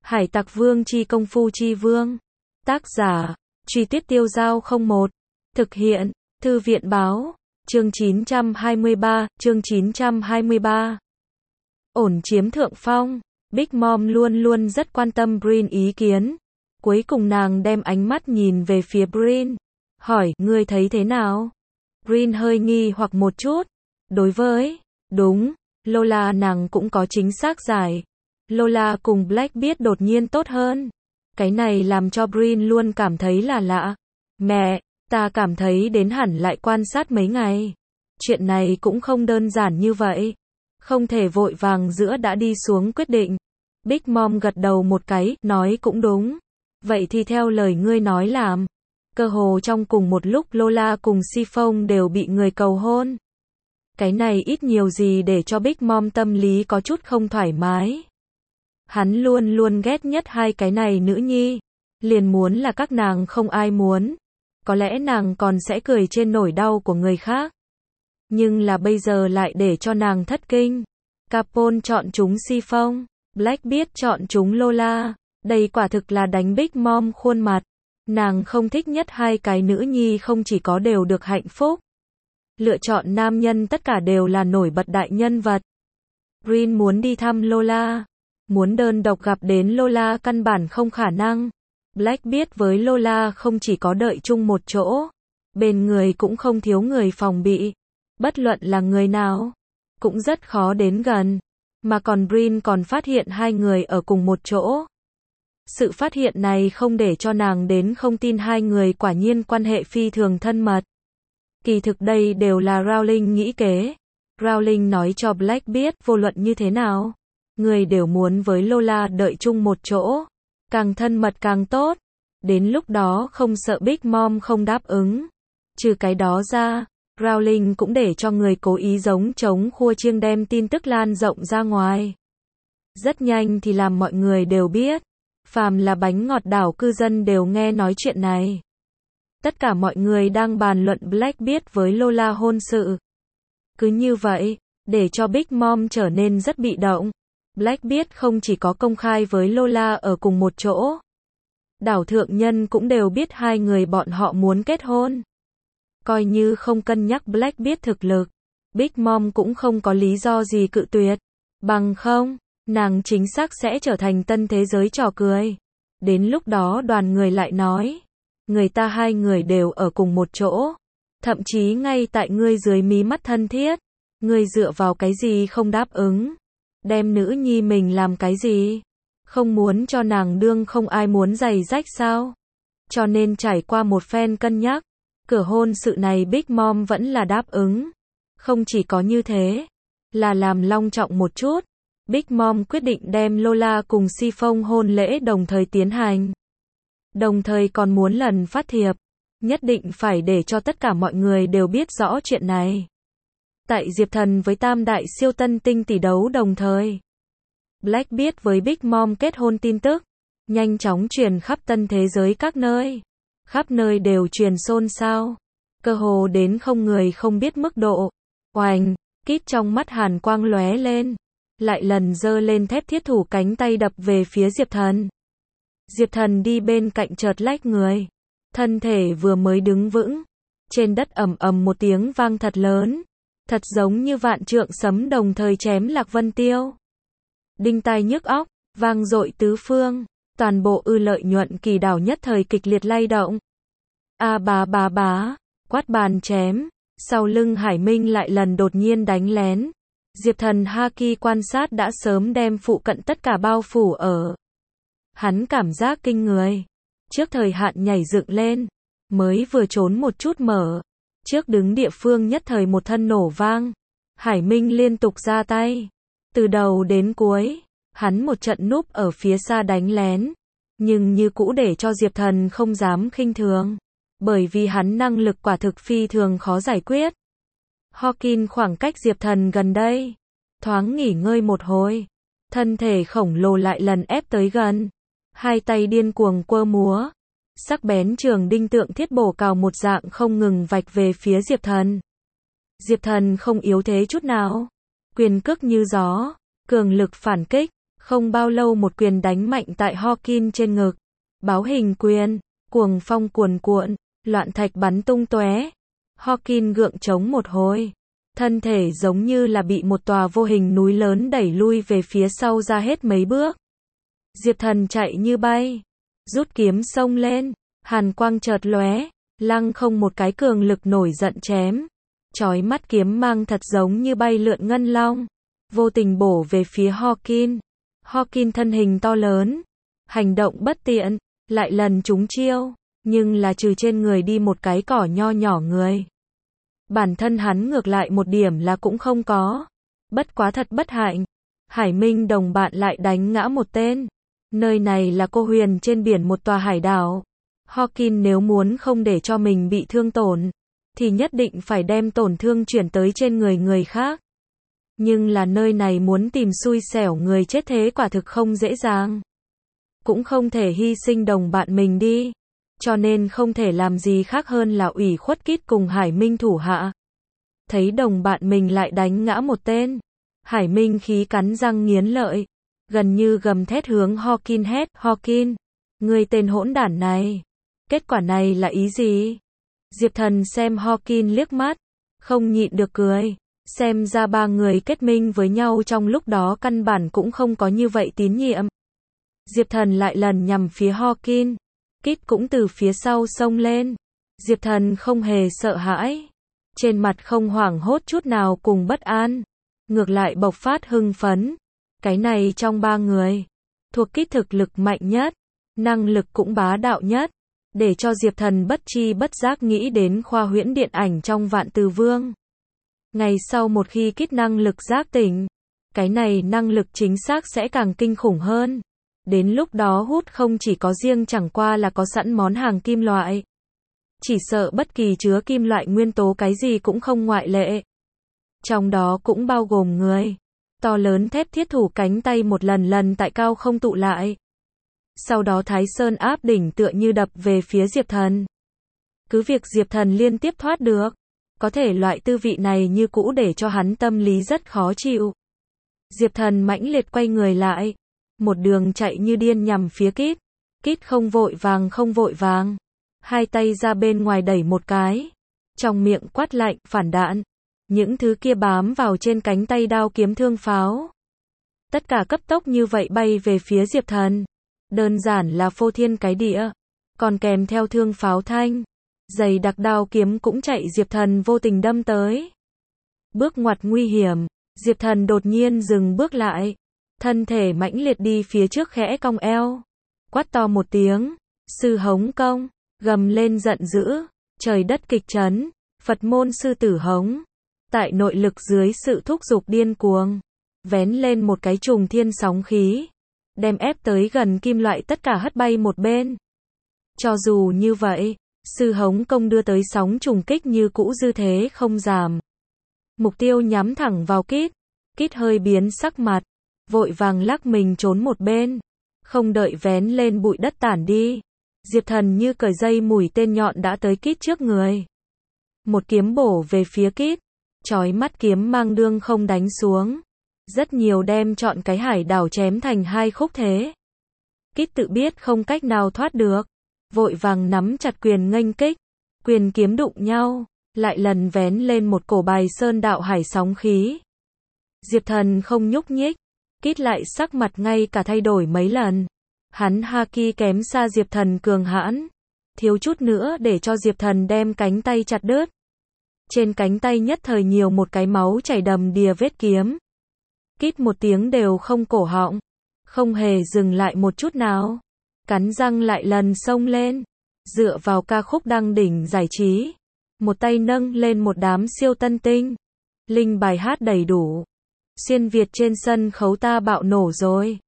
Hải Tặc Vương chi công phu chi vương. Tác giả, Truy Tuyết Tiêu Dao 01. Thực hiện, Thư viện Báo. Chương 923. Ổn chiếm thượng phong. Big Mom luôn luôn rất quan tâm Brin ý kiến. Cuối cùng nàng đem ánh mắt nhìn về phía Brin. Hỏi, ngươi thấy thế nào? Brin hơi nghi hoặc một chút. Đối với, đúng, Lola nàng cũng có chính xác giải. Lola cùng Blackbeard đột nhiên tốt hơn. Cái này làm cho Brin luôn cảm thấy là lạ. Mẹ, ta cảm thấy đến hẳn lại quan sát mấy ngày. Chuyện này cũng không đơn giản như vậy. Không thể vội vàng giữa đã đi xuống quyết định. Big Mom gật đầu một cái, nói cũng đúng. Vậy thì theo lời ngươi nói làm. Cơ hồ trong cùng một lúc Lola cùng Chiffon đều bị người cầu hôn. Cái này ít nhiều gì để cho Big Mom tâm lý có chút không thoải mái. Hắn luôn luôn ghét nhất hai cái này nữ nhi. Liền muốn là các nàng không ai muốn. Có lẽ nàng còn sẽ cười trên nỗi đau của người khác. Nhưng là bây giờ lại để cho nàng thất kinh. Capone chọn chúng Chiffon, Blackbeard chọn chúng Lola. Đây quả thực là đánh Big Mom khuôn mặt. Nàng không thích nhất hai cái nữ nhi không chỉ có đều được hạnh phúc. Lựa chọn nam nhân tất cả đều là nổi bật đại nhân vật. Brin muốn đi thăm Lola. Muốn đơn độc gặp đến Lola căn bản không khả năng. Blackbeard với Lola không chỉ có đợi chung một chỗ. Bên người cũng không thiếu người phòng bị. Bất luận là người nào. Cũng rất khó đến gần. Mà còn Brin còn phát hiện hai người ở cùng một chỗ. Sự phát hiện này không để cho nàng đến không tin hai người quả nhiên quan hệ phi thường thân mật. Kỳ thực đây đều là Rowling nghĩ kế. Rowling nói cho Blackbeard vô luận như thế nào. Người đều muốn với Lola đợi chung một chỗ. Càng thân mật càng tốt. Đến lúc đó không sợ Big Mom không đáp ứng. Trừ cái đó ra, Rowling cũng để cho người cố ý giống trống khua chiêng đem tin tức lan rộng ra ngoài. Rất nhanh thì làm mọi người đều biết. Phàm là bánh ngọt đảo cư dân đều nghe nói chuyện này. Tất cả mọi người đang bàn luận Blackbeard với Lola hôn sự. Cứ như vậy, để cho Big Mom trở nên rất bị động. Blackbeard không chỉ có công khai với Lola ở cùng một chỗ. Đảo thượng nhân cũng đều biết hai người bọn họ muốn kết hôn. Coi như không cân nhắc Blackbeard thực lực. Big Mom cũng không có lý do gì cự tuyệt. Bằng không, nàng chính xác sẽ trở thành tân thế giới trò cười. Đến lúc đó đoàn người lại nói. Người ta hai người đều ở cùng một chỗ. Thậm chí ngay tại ngươi dưới mí mắt thân thiết. Ngươi dựa vào cái gì không đáp ứng. Đem nữ nhi mình làm cái gì? Không muốn cho nàng đương không ai muốn giày rách sao? Cho nên trải qua một phen cân nhắc. Cửa hôn sự này Big Mom vẫn là đáp ứng. Không chỉ có như thế. Là làm long trọng một chút. Big Mom quyết định đem Lola cùng Chiffon hôn lễ đồng thời tiến hành. Đồng thời còn muốn lần phát thiệp. Nhất định phải để cho tất cả mọi người đều biết rõ chuyện này. Tại Diệp Thần với tam đại siêu tân tinh tỷ đấu đồng thời. Blackbeard với Big Mom kết hôn tin tức. Nhanh chóng truyền khắp tân thế giới các nơi. Khắp nơi đều truyền xôn xao. Cơ hồ đến không người không biết mức độ. Oành, Kit trong mắt hàn quang lóe lên. Lại lần giơ lên thép thiết thủ cánh tay đập về phía Diệp Thần. Diệp Thần đi bên cạnh chợt lách người. Thân thể vừa mới đứng vững. Trên đất ầm ầm một tiếng vang thật lớn. Thật giống như vạn trượng sấm đồng thời chém Lạc Vân Tiêu. Đinh tai nhức óc, vang dội tứ phương. Toàn bộ lợi nhuận kỳ đảo nhất thời kịch liệt lay động. A bá, quát bàn chém. Sau lưng Hải Minh lại lần đột nhiên đánh lén. Diệp Thần Haki quan sát đã sớm đem phụ cận tất cả bao phủ ở. Hắn cảm giác kinh người. Trước thời hạn nhảy dựng lên. Mới vừa trốn một chút mở. Trước đứng địa phương nhất thời một thân nổ vang. Hải Minh liên tục ra tay. Từ đầu đến cuối. Hắn một trận núp ở phía xa đánh lén. Nhưng như cũ để cho Diệp Thần không dám khinh thường. Bởi vì hắn năng lực quả thực phi thường khó giải quyết. Hawkin khoảng cách Diệp Thần gần đây. Thoáng nghỉ ngơi một hồi. Thân thể khổng lồ lại lần ép tới gần. Hai tay điên cuồng quơ múa. Sắc bén trường đinh tượng thiết bổ cào một dạng không ngừng vạch về phía Diệp Thần. Diệp Thần không yếu thế chút nào. Quyền cước như gió. Cường lực phản kích. Không bao lâu một quyền đánh mạnh tại Hawkins trên ngực. Báo hình quyền, cuồng phong cuồn cuộn, loạn thạch bắn tung tóe. Hawkins gượng chống một hồi. Thân thể giống như là bị một tòa vô hình núi lớn đẩy lui về phía sau ra hết mấy bước. Diệp Thần chạy như bay. Rút kiếm xông lên. Hàn quang chợt lóe. Lăng không một cái cường lực nổi giận chém. Chói mắt kiếm mang thật giống như bay lượn ngân long. Vô tình bổ về phía Hawkins. Hawkins thân hình to lớn. Hành động bất tiện. Lại lần trúng chiêu. Nhưng là trừ trên người đi một cái cỏ nho nhỏ người. Bản thân hắn ngược lại một điểm là cũng không có. Bất quá thật bất hạnh. Hải Minh đồng bạn lại đánh ngã một tên. Nơi này là Cô Huyền trên biển một tòa hải đảo. Hawkins nếu muốn không để cho mình bị thương tổn, thì nhất định phải đem tổn thương chuyển tới trên người khác. Nhưng là nơi này muốn tìm xui xẻo người chết thế quả thực không dễ dàng. Cũng không thể hy sinh đồng bạn mình đi. Cho nên không thể làm gì khác hơn là ủy khuất Kit cùng Hải Minh thủ hạ. Thấy đồng bạn mình lại đánh ngã một tên. Hải Minh khí cắn răng nghiến lợi. Gần như gầm thét hướng Hawkins hét. Hawkins, ngươi tên hỗn đản này. Kết quả này là ý gì? Diệp Thần xem Hawkins liếc mắt. Không nhịn được cười. Xem ra ba người kết minh với nhau trong lúc đó căn bản cũng không có như vậy tín nhiệm. Diệp Thần lại lần nhằm phía Hawkins. Kit cũng từ phía sau xông lên. Diệp Thần không hề sợ hãi. Trên mặt không hoảng hốt chút nào cùng bất an. Ngược lại bộc phát hưng phấn. Cái này trong ba người. Thuộc Kit thực lực mạnh nhất. Năng lực cũng bá đạo nhất. Để cho Diệp Thần bất chi bất giác nghĩ đến khoa huyễn điện ảnh trong Vạn Từ Vương. Ngày sau một khi Kit năng lực giác tỉnh. Cái này năng lực chính xác sẽ càng kinh khủng hơn. Đến lúc đó hút không chỉ có riêng chẳng qua là có sẵn món hàng kim loại. Chỉ sợ bất kỳ chứa kim loại nguyên tố cái gì cũng không ngoại lệ. Trong đó cũng bao gồm người. To lớn thép thiết thủ cánh tay một lần tại cao không tụ lại. Sau đó Thái Sơn áp đỉnh tựa như đập về phía Diệp Thần. Cứ việc Diệp Thần liên tiếp thoát được. Có thể loại tư vị này như cũ để cho hắn tâm lý rất khó chịu. Diệp Thần mãnh liệt quay người lại. Một đường chạy như điên nhằm phía Kit. Kit không vội vàng. Hai tay ra bên ngoài đẩy một cái. Trong miệng quát lạnh, phản đạn. Những thứ kia bám vào trên cánh tay đao kiếm thương pháo. Tất cả cấp tốc như vậy bay về phía Diệp Thần. Đơn giản là phô thiên cái địa. Còn kèm theo thương pháo thanh. Dày đặc đao kiếm cũng chạy Diệp Thần vô tình đâm tới. Bước ngoặt nguy hiểm. Diệp Thần đột nhiên dừng bước lại. Thân thể mãnh liệt đi phía trước khẽ cong eo. Quát to một tiếng. Sư hống công. Gầm lên giận dữ. Trời đất kịch chấn. Phật môn sư tử hống. Tại nội lực dưới sự thúc giục điên cuồng. Vén lên một cái trùng thiên sóng khí. Đem ép tới gần kim loại tất cả hất bay một bên. Cho dù như vậy, sư hống công đưa tới sóng trùng kích như cũ dư thế không giảm. Mục tiêu nhắm thẳng vào Kit. Kit hơi biến sắc mặt. Vội vàng lắc mình trốn một bên. Không đợi vén lên bụi đất tản đi. Diệp Thần như cởi dây mũi tên nhọn đã tới Kit trước người. Một kiếm bổ về phía Kit. Chói mắt kiếm mang đương không đánh xuống. Rất nhiều đem chọn cái hải đảo chém thành hai khúc thế. Kit tự biết không cách nào thoát được. Vội vàng nắm chặt quyền nghênh kích. Quyền kiếm đụng nhau. Lại lần vén lên một cổ bài sơn đạo hải sóng khí. Diệp Thần không nhúc nhích. Kit lại sắc mặt ngay cả thay đổi mấy lần. Hắn haki kém xa Diệp Thần cường hãn. Thiếu chút nữa để cho Diệp Thần đem cánh tay chặt đứt. Trên cánh tay nhất thời nhiều một cái máu chảy đầm đìa vết kiếm. Kit một tiếng đều không cổ họng. Không hề dừng lại một chút nào. Cắn răng lại lần xông lên. Dựa vào ca khúc đăng đỉnh giải trí. Một tay nâng lên một đám siêu tân tinh. Linh bài hát đầy đủ. Xuyên Việt trên sân khấu ta bạo nổ rồi.